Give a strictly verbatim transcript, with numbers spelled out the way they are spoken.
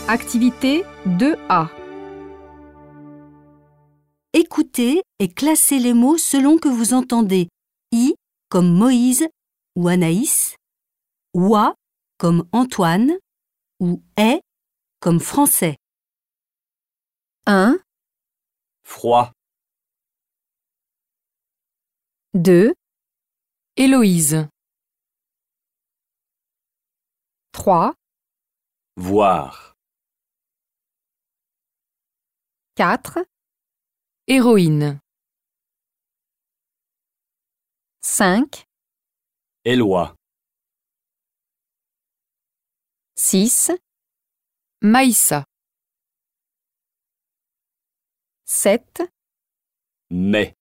Activité deux A. Écoutez et classez les mots selon que vous entendez I comme Moïse ou Anaïs, Oua comme Antoine ou Est comme Français. un, Froid, deux, Héloïse. trois, voir, quatre, Héroïne. cinq, Éloi, six, Maïssa. sept, mai.